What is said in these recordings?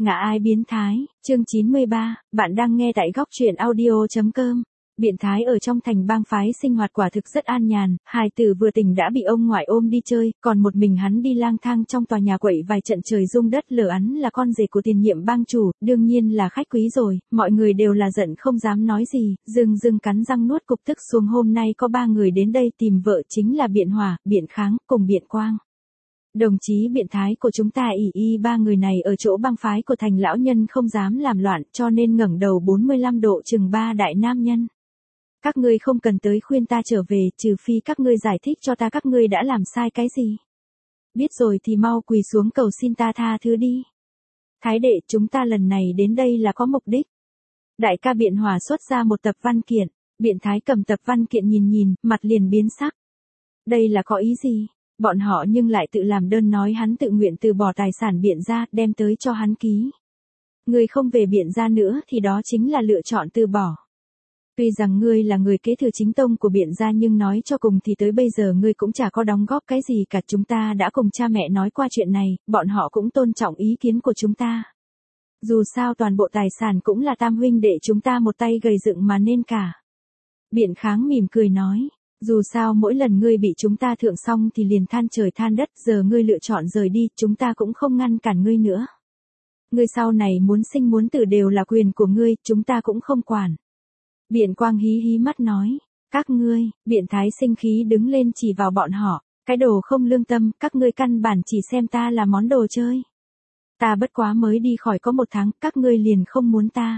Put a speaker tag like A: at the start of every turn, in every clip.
A: Ngã ai biến thái, chương 93, bạn đang nghe tại góc truyện audio.com. Biện thái ở trong thành bang phái sinh hoạt quả thực rất an nhàn, hài tử vừa tỉnh đã bị ông ngoại ôm đi chơi, còn một mình hắn đi lang thang trong tòa nhà quậy vài trận trời rung đất lở. Hắn là con rể của tiền nhiệm bang chủ, đương nhiên là khách quý rồi, mọi người đều là giận không dám nói gì, dưng cắn răng nuốt cục tức xuống. Hôm nay có 3 người đến đây tìm vợ, chính là Biện Hòa, Biện Kháng, cùng Biện Quang. Đồng chí biện thái của chúng ta y 3 người này ở chỗ bang phái của thành lão nhân không dám làm loạn, cho nên ngẩng đầu 45 độ chừng 3 đại nam nhân. Các ngươi không cần tới khuyên ta trở về, trừ phi các ngươi giải thích cho ta các ngươi đã làm sai cái gì. Biết rồi thì mau quỳ xuống cầu xin ta tha thứ đi. Thái đệ, chúng ta lần này đến đây là có mục đích. Đại ca Biện Hòa xuất ra một tập văn kiện, biện thái cầm tập văn kiện nhìn, mặt liền biến sắc. Đây là có ý gì? Bọn họ nhưng lại tự làm đơn nói hắn tự nguyện từ bỏ tài sản Biện gia, đem tới cho hắn ký. Ngươi không về Biện gia nữa thì đó chính là lựa chọn từ bỏ. Tuy rằng ngươi là người kế thừa chính tông của Biện gia, nhưng nói cho cùng thì tới bây giờ ngươi cũng chả có đóng góp cái gì cả. Chúng ta đã cùng cha mẹ nói qua chuyện này, bọn họ cũng tôn trọng ý kiến của chúng ta. Dù sao toàn bộ tài sản cũng là tam huynh đệ chúng ta một tay gầy dựng mà nên cả. Biện Kháng mỉm cười nói. Dù sao mỗi lần ngươi bị chúng ta thượng xong thì liền than trời than đất, giờ ngươi lựa chọn rời đi, chúng ta cũng không ngăn cản ngươi nữa. Ngươi sau này muốn sinh muốn tử đều là quyền của ngươi, chúng ta cũng không quản. Biện Quang hí mắt nói, các ngươi, Biện thái sinh khí đứng lên chỉ vào bọn họ, cái đồ không lương tâm, các ngươi căn bản chỉ xem ta là món đồ chơi. Ta bất quá mới đi khỏi có 1 tháng, các ngươi liền không muốn ta.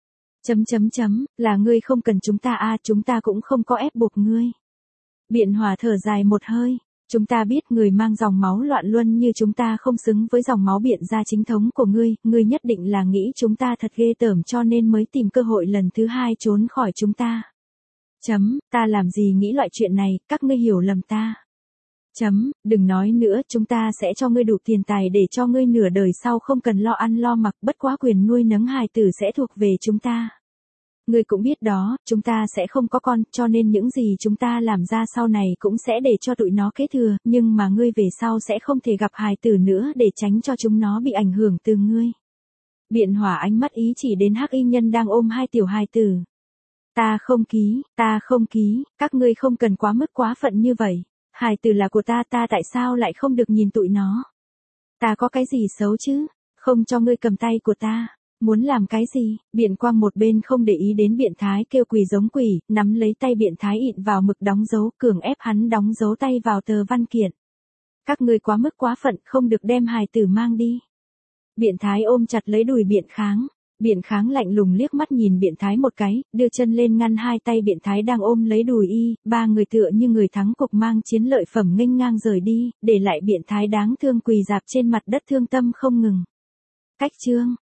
A: Là ngươi không cần chúng ta chúng ta cũng không có ép buộc ngươi. Biện Hòa thở dài một hơi, chúng ta biết người mang dòng máu loạn luân như chúng ta không xứng với dòng máu Biện gia chính thống của ngươi nhất định là nghĩ chúng ta thật ghê tởm cho nên mới tìm cơ hội lần thứ 2 trốn khỏi chúng ta. Ta làm gì nghĩ loại chuyện này, các ngươi hiểu lầm ta. Đừng nói nữa, chúng ta sẽ cho ngươi đủ tiền tài để cho ngươi nửa đời sau không cần lo ăn lo mặc, bất quá quyền nuôi nấng hài tử sẽ thuộc về chúng ta. Ngươi cũng biết đó, chúng ta sẽ không có con, cho nên những gì chúng ta làm ra sau này cũng sẽ để cho tụi nó kế thừa, nhưng mà ngươi về sau sẽ không thể gặp hài tử nữa để tránh cho chúng nó bị ảnh hưởng từ ngươi. Biện Hòa ánh mắt ý chỉ đến Hắc Y Nhân đang ôm 2 tiểu hài tử. Ta không ký, các ngươi không cần quá mức quá phận như vậy. Hài tử là của ta tại sao lại không được nhìn tụi nó? Ta có cái gì xấu chứ? Không cho ngươi cầm tay của ta. Muốn làm cái gì? Biện Quang một bên không để ý đến biện thái kêu quỳ giống quỷ, nắm lấy tay biện thái ịn vào mực đóng dấu, cường ép hắn đóng dấu tay vào tờ văn kiện. Các ngươi quá mức quá phận, không được đem hài tử mang đi. Biện thái ôm chặt lấy đùi Biện Kháng. Biện Kháng lạnh lùng liếc mắt nhìn biện thái một cái, đưa chân lên ngăn 2 tay biện thái đang ôm lấy đùi 3 người tựa như người thắng cuộc mang chiến lợi phẩm nghênh ngang rời đi, để lại biện thái đáng thương quỳ rạp trên mặt đất thương tâm không ngừng. Cách chương